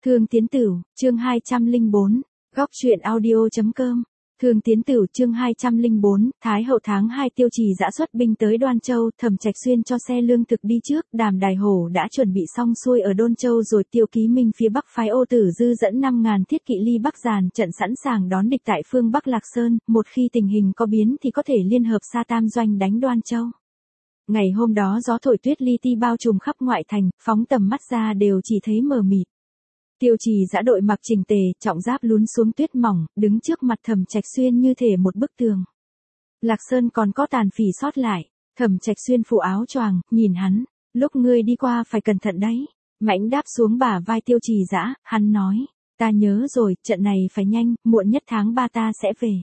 Thương Tiến Tửu, chương 204, góc truyện audio.com. Thương Tiến Tửu chương 204, Thái hậu tháng 2 Tiêu Trì dã xuất binh tới Đoan Châu, Thẩm Trạch Xuyên cho xe lương thực đi trước, Đàm Đài Hổ đã chuẩn bị xong xuôi ở Đôn Châu rồi Tiêu Ký Minh phía Bắc phái Ô Tử Dư dẫn 5.000 thiết kỵ ly Bắc Giàn trận sẵn sàng đón địch tại phương Bắc Lạc Sơn, một khi tình hình có biến thì có thể liên hợp Sa Tam doanh đánh Đoan Châu. Ngày hôm đó gió thổi tuyết li ti bao trùm khắp ngoại thành, phóng tầm mắt ra đều chỉ thấy mờ mịt. Tiêu Trì dã đội mặc chỉnh tề, trọng giáp lún xuống tuyết mỏng, đứng trước mặt Thẩm Trạch Xuyên như thể một bức tường. Lạc Sơn còn có tàn phỉ sót lại, Thẩm Trạch Xuyên phủ áo choàng, nhìn hắn, lúc ngươi đi qua phải cẩn thận đấy. Mãnh đáp xuống bả vai Tiêu Trì dã, hắn nói, ta nhớ rồi, trận này phải nhanh, muộn nhất tháng 3 ta sẽ về.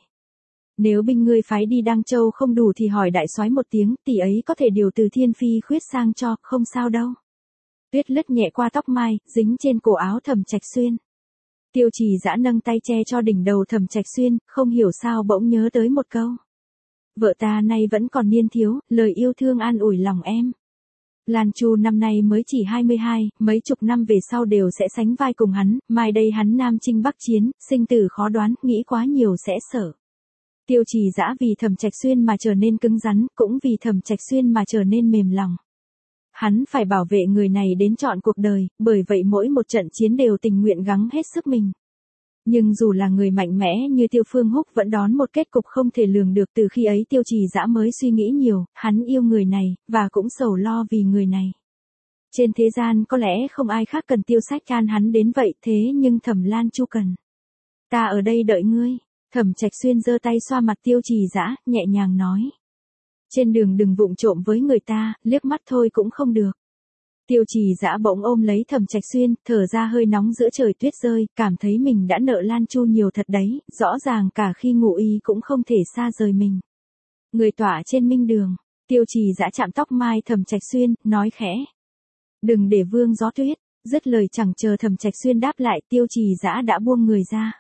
Nếu binh ngươi phái đi Đăng Châu không đủ thì hỏi đại soái một tiếng, tỷ ấy có thể điều từ Thiên Phi Khuyết sang cho, không sao đâu. Tuyết lướt nhẹ qua tóc mai, dính trên cổ áo Thẩm Trạch Xuyên. Tiêu Trì dã nâng tay che cho đỉnh đầu Thẩm Trạch Xuyên, không hiểu sao bỗng nhớ tới một câu. Vợ ta nay vẫn còn niên thiếu, lời yêu thương an ủi lòng em. Lan Chu năm nay mới chỉ 22, mấy chục năm về sau đều sẽ sánh vai cùng hắn, mai đây hắn Nam chinh Bắc chiến, sinh tử khó đoán, nghĩ quá nhiều sẽ sợ. Tiêu Trì dã vì Thẩm Trạch Xuyên mà trở nên cứng rắn, cũng vì Thẩm Trạch Xuyên mà trở nên mềm lòng. Hắn phải bảo vệ người này đến trọn cuộc đời, bởi vậy mỗi một trận chiến đều tình nguyện gắng hết sức mình. Nhưng dù là người mạnh mẽ như Tiêu Phương Húc vẫn đón một kết cục không thể lường được. Từ khi ấy Tiêu Trì dã mới suy nghĩ nhiều, hắn yêu người này, và cũng sầu lo vì người này. Trên thế gian có lẽ không ai khác cần Tiêu Sách can hắn đến vậy, thế nhưng Thẩm Lan Chu cần. Ta ở đây đợi ngươi. Thẩm Trạch Xuyên giơ tay xoa mặt Tiêu Trì dã, nhẹ nhàng nói. Trên đường đừng vụng trộm với người ta, liếc mắt thôi cũng không được. Tiêu Trì dã bỗng ôm lấy Thẩm Trạch Xuyên, thở ra hơi nóng giữa trời tuyết rơi, cảm thấy mình đã nợ Lan Chu nhiều thật đấy, rõ ràng cả khi ngủ y cũng không thể xa rời mình. Người tỏa trên minh đường, Tiêu Trì dã chạm tóc mai Thẩm Trạch Xuyên, nói khẽ. Đừng để vương gió tuyết, dứt lời chẳng chờ Thẩm Trạch Xuyên đáp lại, Tiêu Trì dã đã buông người ra.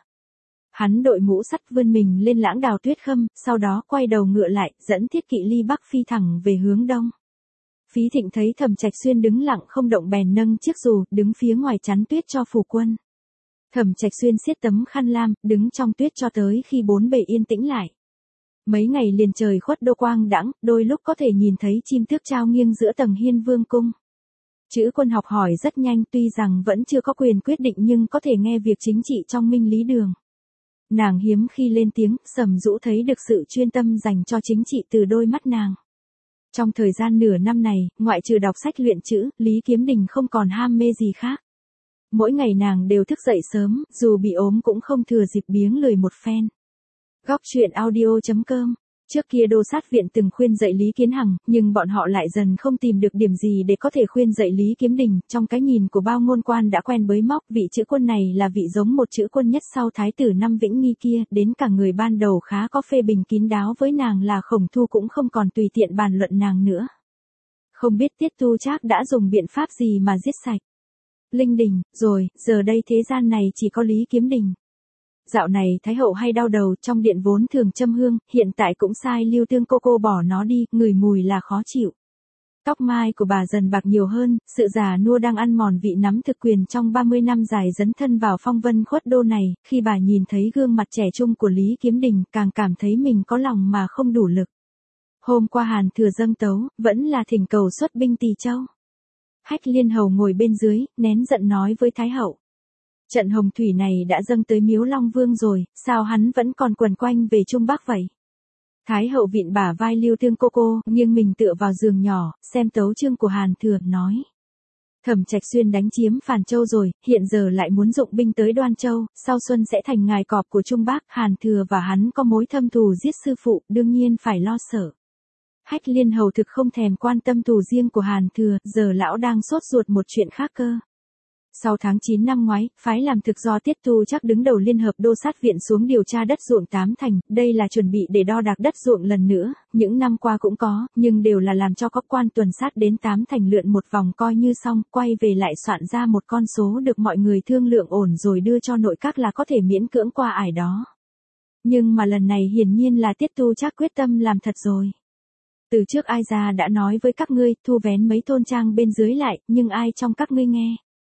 Hắn đội mũ sắt vươn mình lên lãng đào tuyết khâm, sau đó quay đầu ngựa lại, dẫn thiết kỵ ly bắc phi thẳng về hướng đông. Phí Thịnh thấy Thẩm Trạch Xuyên đứng lặng không động bèn nâng chiếc dù, đứng phía ngoài chắn tuyết cho phủ quân. Thẩm Trạch Xuyên siết tấm khăn lam, đứng trong tuyết cho tới khi bốn bề yên tĩnh lại. Mấy ngày liền trời khuất đô quang đãng, đôi lúc có thể nhìn thấy chim tước trao nghiêng giữa tầng hiên vương cung. Chữ quân học hỏi rất nhanh, tuy rằng vẫn chưa có quyền quyết định nhưng có thể nghe việc chính trị trong minh lý đường. Nàng hiếm khi lên tiếng, Sầm Dũ thấy được sự chuyên tâm dành cho chính trị từ đôi mắt nàng. Trong thời gian nửa năm này, ngoại trừ đọc sách luyện chữ, Lý Kiếm Đình không còn ham mê gì khác. Mỗi ngày nàng đều thức dậy sớm, dù bị ốm cũng không thừa dịp biếng lười một phen. Góc truyện audio.com. Trước kia Đô Sát Viện từng khuyên dạy Lý Kiến Hằng, nhưng bọn họ lại dần không tìm được điểm gì để có thể khuyên dạy Lý Kiếm Đình. Trong cái nhìn của bao ngôn quan đã quen bới móc, vị chữ quân này là vị giống một chữ quân nhất sau Thái tử năm Vĩnh Nghi kia, đến cả người ban đầu khá có phê bình kín đáo với nàng là Khổng Thu cũng không còn tùy tiện bàn luận nàng nữa. Không biết Tiết Tu Trác đã dùng biện pháp gì mà giết sạch Linh Đình, rồi, giờ đây thế gian này chỉ có Lý Kiếm Đình. Dạo này Thái hậu hay đau đầu, trong điện vốn thường châm hương, hiện tại cũng sai Lưu Tương cô bỏ nó đi, ngửi mùi là khó chịu. Tóc mai của bà dần bạc nhiều hơn, sự già nua đang ăn mòn vị nắm thực quyền trong 30 năm dài dấn thân vào phong vân khuất đô này, khi bà nhìn thấy gương mặt trẻ trung của Lý Kiếm Đình, càng cảm thấy mình có lòng mà không đủ lực. Hôm qua Hàn Thừa dâng tấu, vẫn là thỉnh cầu xuất binh Tỳ Châu. Hách Liên Hầu ngồi bên dưới, nén giận nói với Thái hậu. Trận hồng thủy này đã dâng tới Miếu Long Vương rồi, sao hắn vẫn còn quần quanh về Trung Bắc vậy? Thái hậu vịn bả vai Lưu Tương cô, nghiêng mình tựa vào giường nhỏ, xem tấu chương của Hàn Thừa, nói. Thẩm Trạch Xuyên đánh chiếm Phàn Châu rồi, hiện giờ lại muốn dụng binh tới Đoan Châu, sau xuân sẽ thành ngài cọp của Trung Bắc. Hàn Thừa và hắn có mối thâm thù giết sư phụ, đương nhiên phải lo sợ. Hách Liên Hầu thực không thèm quan tâm thù riêng của Hàn Thừa, giờ lão đang sốt ruột một chuyện khác cơ. Sau tháng 9 năm ngoái, phái làm thực do Tiết Tu Trác đứng đầu liên hợp Đô Sát Viện xuống điều tra đất ruộng Tám Thành, đây là chuẩn bị để đo đạc đất ruộng lần nữa, những năm qua cũng có, nhưng đều là làm cho các quan tuần sát đến Tám Thành lượn một vòng coi như xong, quay về lại soạn ra một con số được mọi người thương lượng ổn rồi đưa cho nội các là có thể miễn cưỡng qua ải đó. Nhưng mà lần này hiển nhiên là Tiết Tu Trác quyết tâm làm thật rồi. Từ trước ai ra đã nói với các ngươi, thu vén mấy thôn trang bên dưới lại, nhưng ai trong các ngươi nghe?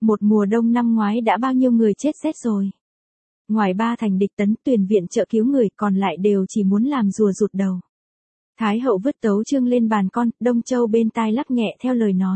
Một mùa đông năm ngoái đã bao nhiêu người chết rét rồi. Ngoài 3 thành địch tấn tuyển viện trợ cứu người, còn lại đều chỉ muốn làm rùa rụt đầu. Thái hậu vứt tấu chương lên bàn con, Đông Châu bên tai lắc nhẹ theo lời nói.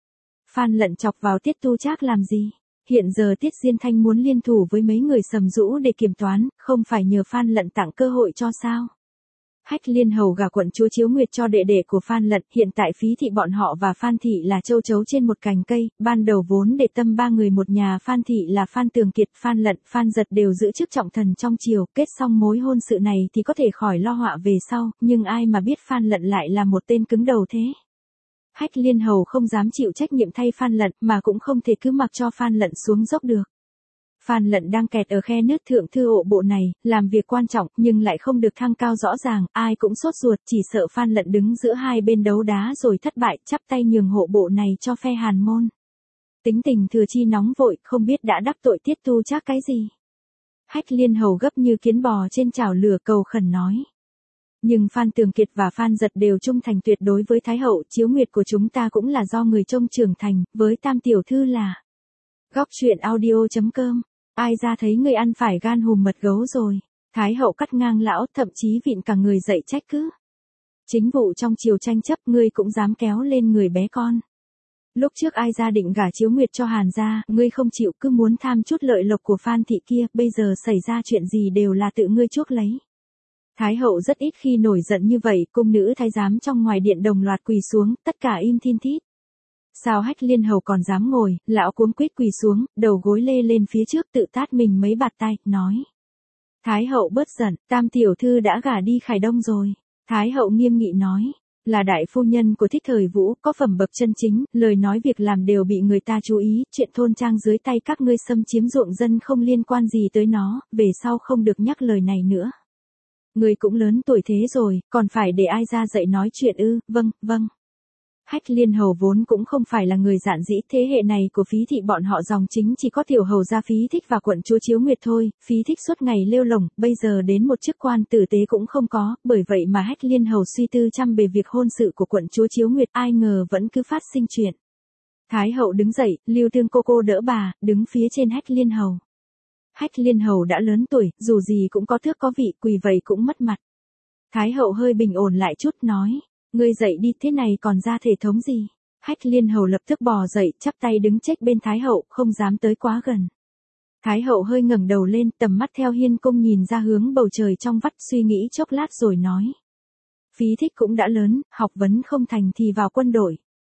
Phan Lận chọc vào Tiết Tu Trác làm gì? Hiện giờ Tiết Diên Thanh muốn liên thủ với mấy người Sầm Dũ để kiểm toán, không phải nhờ Phan Lận tặng cơ hội cho sao? Hách Liên Hầu gả quận chúa Chiếu Nguyệt cho đệ đệ của Phan Lận, hiện tại Phí thị bọn họ và Phan thị là châu chấu trên một cành cây, ban đầu vốn để tâm 3 người một nhà Phan thị là Phan Tường Kiệt, Phan Lận, Phan Giật đều giữ chức trọng thần trong triều, kết xong mối hôn sự này thì có thể khỏi lo họa về sau, nhưng ai mà biết Phan Lận lại là một tên cứng đầu thế. Hách Liên Hầu không dám chịu trách nhiệm thay Phan Lận, mà cũng không thể cứ mặc cho Phan Lận xuống dốc được. Phan Lận đang kẹt ở khe nứt thượng thư hộ bộ này, làm việc quan trọng nhưng lại không được thăng cao rõ ràng, ai cũng sốt ruột, chỉ sợ Phan Lận đứng giữa hai bên đấu đá rồi thất bại, chắp tay nhường hộ bộ này cho phe Hàn Môn. Tính tình thừa chi nóng vội, không biết đã đắc tội Tiết Tu Trác cái gì. Hách Liên Hầu gấp như kiến bò trên chảo lửa cầu khẩn nói. Nhưng Phan Tường Kiệt và Phan Giật đều trung thành tuyệt đối với Thái hậu, Chiếu Nguyệt của chúng ta cũng là do người trông trưởng thành, với Tam tiểu thư là. Góc truyện audio.com. Ai ra thấy người ăn phải gan hùm mật gấu rồi. Thái hậu cắt ngang lão, thậm chí vịn cả người dậy trách cứ. Chính vụ trong triều tranh chấp ngươi cũng dám kéo lên người bé con. Lúc trước ai ra định gả Chiếu Nguyệt cho Hàn gia, ngươi không chịu, cứ muốn tham chút lợi lộc của Phan thị kia, bây giờ xảy ra chuyện gì đều là tự ngươi chuốc lấy. Thái hậu rất ít khi nổi giận như vậy, cung nữ thái giám trong ngoài điện đồng loạt quỳ xuống, tất cả im thin thít. Sao Hách Liên Hầu còn dám ngồi, lão cuống quýt quỳ xuống, đầu gối lê lên phía trước tự tát mình mấy bạt tay, nói. Thái hậu bớt giận, Tam tiểu thư đã gả đi Khải Đông rồi. Thái hậu nghiêm nghị nói, là đại phu nhân của Thích Thời Vũ, có phẩm bậc chân chính, lời nói việc làm đều bị người ta chú ý, chuyện thôn trang dưới tay các ngươi xâm chiếm ruộng dân không liên quan gì tới nó, về sau không được nhắc lời này nữa. Người cũng lớn tuổi thế rồi, còn phải để ai ra dạy nói chuyện ư? Vâng, vâng. Hách Liên Hầu vốn cũng không phải là người dạn dĩ, thế hệ này của Phí thị bọn họ dòng chính chỉ có tiểu hầu gia Phí Thích và quận chúa Chiếu Nguyệt thôi, Phí Thích suốt ngày lêu lổng, bây giờ đến một chức quan tử tế cũng không có, bởi vậy mà Hách Liên Hầu suy tư chăm bề việc hôn sự của quận chúa Chiếu Nguyệt, ai ngờ vẫn cứ phát sinh chuyện. Thái hậu đứng dậy, Lưu Thương cô đỡ bà, đứng phía trên Hách Liên Hầu. Hách Liên Hầu đã lớn tuổi, dù gì cũng có thước có vị, quỳ vậy cũng mất mặt. Thái hậu hơi bình ổn lại chút, nói. Ngươi dậy đi, thế này còn ra thể thống gì? Hách Liên Hầu lập tức bò dậy, chắp tay đứng chếch bên Thái hậu, không dám tới quá gần. Thái hậu hơi ngẩng đầu lên, tầm mắt theo hiên cung nhìn ra hướng bầu trời trong vắt, suy nghĩ chốc lát rồi nói. Phí Thích cũng đã lớn, học vấn không thành thì vào quân đội.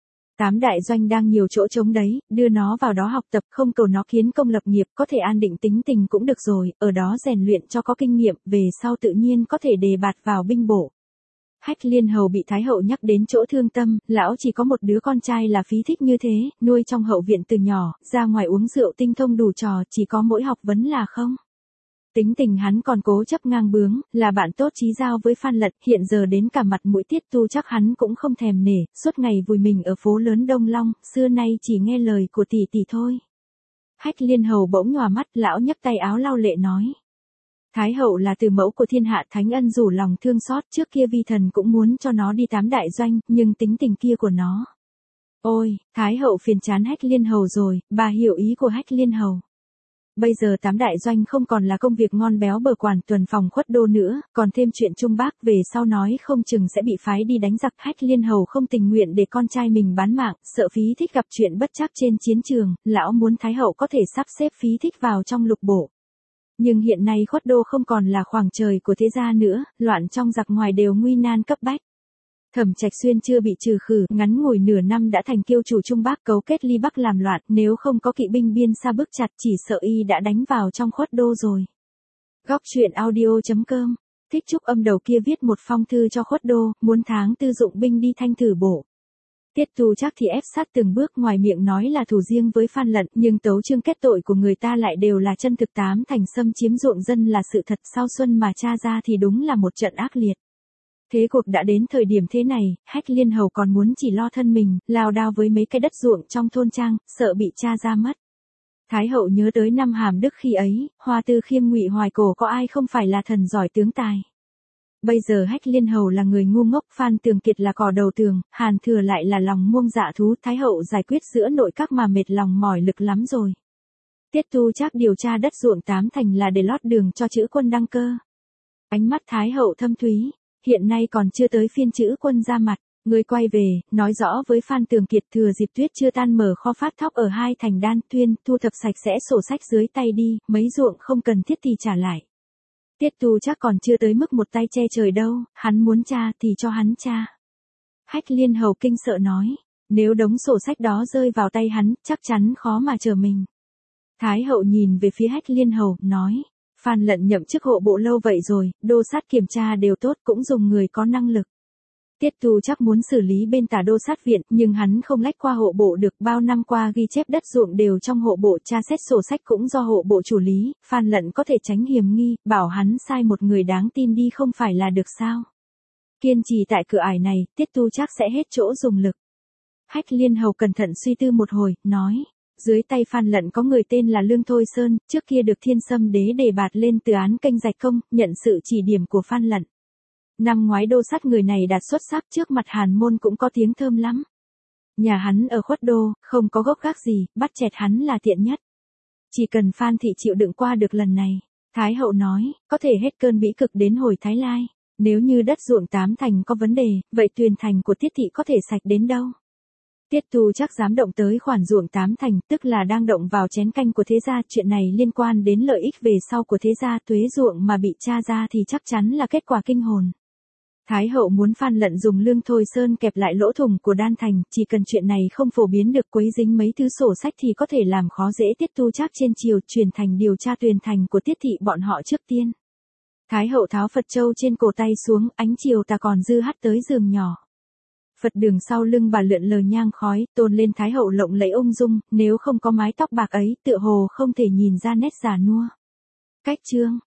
8 đại doanh đang nhiều chỗ trống đấy, đưa nó vào đó học tập, không cầu nó kiến công lập nghiệp, có thể an định tính tình cũng được rồi, ở đó rèn luyện cho có kinh nghiệm, về sau tự nhiên có thể đề bạt vào binh bổ. Hách Liên Hầu bị Thái hậu nhắc đến chỗ thương tâm, lão chỉ có một đứa con trai là Phí Thích như thế, nuôi trong hậu viện từ nhỏ, ra ngoài uống rượu tinh thông đủ trò, chỉ có mỗi học vấn là không. Tính tình hắn còn cố chấp ngang bướng, là bạn tốt chí giao với Phan Lận, hiện giờ đến cả mặt mũi Tiết Tu Trác hắn cũng không thèm nể, suốt ngày vùi mình ở phố lớn Đông Long, xưa nay chỉ nghe lời của tỷ tỷ thôi. Hách Liên Hầu bỗng nhòa mắt, lão nhấc tay áo lau lệ nói. Thái hậu là từ mẫu của thiên hạ, thánh ân rủ lòng thương xót, trước kia vi thần cũng muốn cho nó đi 8 đại doanh, nhưng tính tình kia của nó. Ôi, Thái hậu phiền chán Hách Liên Hầu rồi, bà hiểu ý của Hách Liên Hầu. Bây giờ 8 đại doanh không còn là công việc ngon béo bở quản tuần phòng khuất đô nữa, còn thêm chuyện Trung Bắc, về sau nói không chừng sẽ bị phái đi đánh giặc. Hách Liên Hầu không tình nguyện để con trai mình bán mạng, sợ Phí Thích gặp chuyện bất trắc trên chiến trường, lão muốn Thái hậu có thể sắp xếp Phí Thích vào trong lục bổ. Nhưng hiện nay khuất đô không còn là khoảng trời của thế gia nữa, loạn trong giặc ngoài đều nguy nan cấp bách. Thẩm Trạch Xuyên chưa bị trừ khử, ngắn ngủi nửa năm đã thành kiêu chủ Trung Bắc, cấu kết Ly Bắc làm loạn, nếu không có kỵ binh biên xa bước chặt chỉ sợ y đã đánh vào trong khuất đô rồi. Góc truyện audio.com. Thích Trúc Âm đầu kia viết một phong thư cho khuất đô, muốn tháng tư dụng binh đi thanh thử bổ. Tiết Tu Trác thì ép sát từng bước, ngoài miệng nói là thù riêng với Phan Lận, nhưng tấu chương kết tội của người ta lại đều là chân thực, 8 thành xâm chiếm ruộng dân là sự thật, sau xuân mà tra ra thì đúng là một trận ác liệt. Thế cuộc đã đến thời điểm thế này, Hách Liên Hầu còn muốn chỉ lo thân mình, lao đao với mấy cái đất ruộng trong thôn trang, sợ bị tra ra mất. Thái hậu nhớ tới năm Hàm Đức khi ấy, Hoa Tư Khiêm Ngụy Hoài Cổ có ai không phải là thần giỏi tướng tài. Bây giờ Hách Liên Hầu là người ngu ngốc, Phan Tường Kiệt là cỏ đầu tường, Hàn Thừa lại là lòng muông dạ thú, Thái hậu giải quyết giữa nội các mà mệt lòng mỏi lực lắm rồi. Tiết Tu Trác điều tra đất ruộng tám thành là để lót đường cho chữ quân đăng cơ. Ánh mắt Thái hậu thâm thúy, hiện nay còn chưa tới phiên chữ quân ra mặt, người quay về, nói rõ với Phan Tường Kiệt thừa dịp tuyết chưa tan mở kho phát thóc ở hai thành Đan Tuyên, thu thập sạch sẽ sổ sách dưới tay đi, mấy ruộng không cần thiết thì trả lại. Tiết Tu Trác còn chưa tới mức một tay che trời đâu, hắn muốn tra thì cho hắn tra. Hách Liên Hầu kinh sợ nói, nếu đống sổ sách đó rơi vào tay hắn, chắc chắn khó mà trở mình. Thái hậu nhìn về phía Hách Liên Hầu, nói, Phan Lận nhậm chức hộ bộ lâu vậy rồi, đô sát kiểm tra đều tốt, cũng dùng người có năng lực. Tiết Tu Trác muốn xử lý bên tả đô sát viện, nhưng hắn không lách qua hộ bộ được, bao năm qua ghi chép đất ruộng đều trong hộ bộ, tra xét sổ sách cũng do hộ bộ chủ lý, Phan Lận có thể tránh hiểm nghi, bảo hắn sai một người đáng tin đi không phải là được sao. Kiên trì tại cửa ải này, Tiết Tu Trác sẽ hết chỗ dùng lực. Hách Liên Hầu cẩn thận suy tư một hồi, nói, dưới tay Phan Lận có người tên là Lương Thôi Sơn, trước kia được Thiên Sâm Đế đề bạt lên từ án kênh Rạch Công, nhận sự chỉ điểm của Phan Lận. Năm ngoái đô sát người này đạt xuất sắc, trước mặt Hàn Môn cũng có tiếng thơm lắm. Nhà hắn ở Khuất Đô, không có gốc gác gì, bắt chẹt hắn là tiện nhất. Chỉ cần Phan thị chịu đựng qua được lần này, Thái hậu nói, có thể hết cơn bĩ cực đến hồi Thái Lai. Nếu như đất ruộng tám thành có vấn đề, vậy Tuyền thành của Tiết thị có thể sạch đến đâu? Tiết Tu Trác dám động tới khoản ruộng tám thành, tức là đang động vào chén canh của thế gia, chuyện này liên quan đến lợi ích về sau của thế gia, thuế ruộng mà bị tra ra thì chắc chắn là kết quả kinh hồn. Thái hậu muốn Phan Lận dùng Lương Thôi Sơn kẹp lại lỗ thủng của Đan Thành, chỉ cần chuyện này không phổ biến được quấy dính mấy thứ sổ sách thì có thể làm khó dễ Tiết Tu Trác trên triều, truyền thành điều tra Tuyền thành của Tiết thị bọn họ trước tiên. Thái hậu tháo Phật châu trên cổ tay xuống, ánh chiều tà còn dư hắt tới giường nhỏ. Phật đường sau lưng bà lượn lờ nhang khói, tôn lên Thái hậu lộng lẫy ung dung, nếu không có mái tóc bạc ấy, tựa hồ không thể nhìn ra nét già nua. Cách chương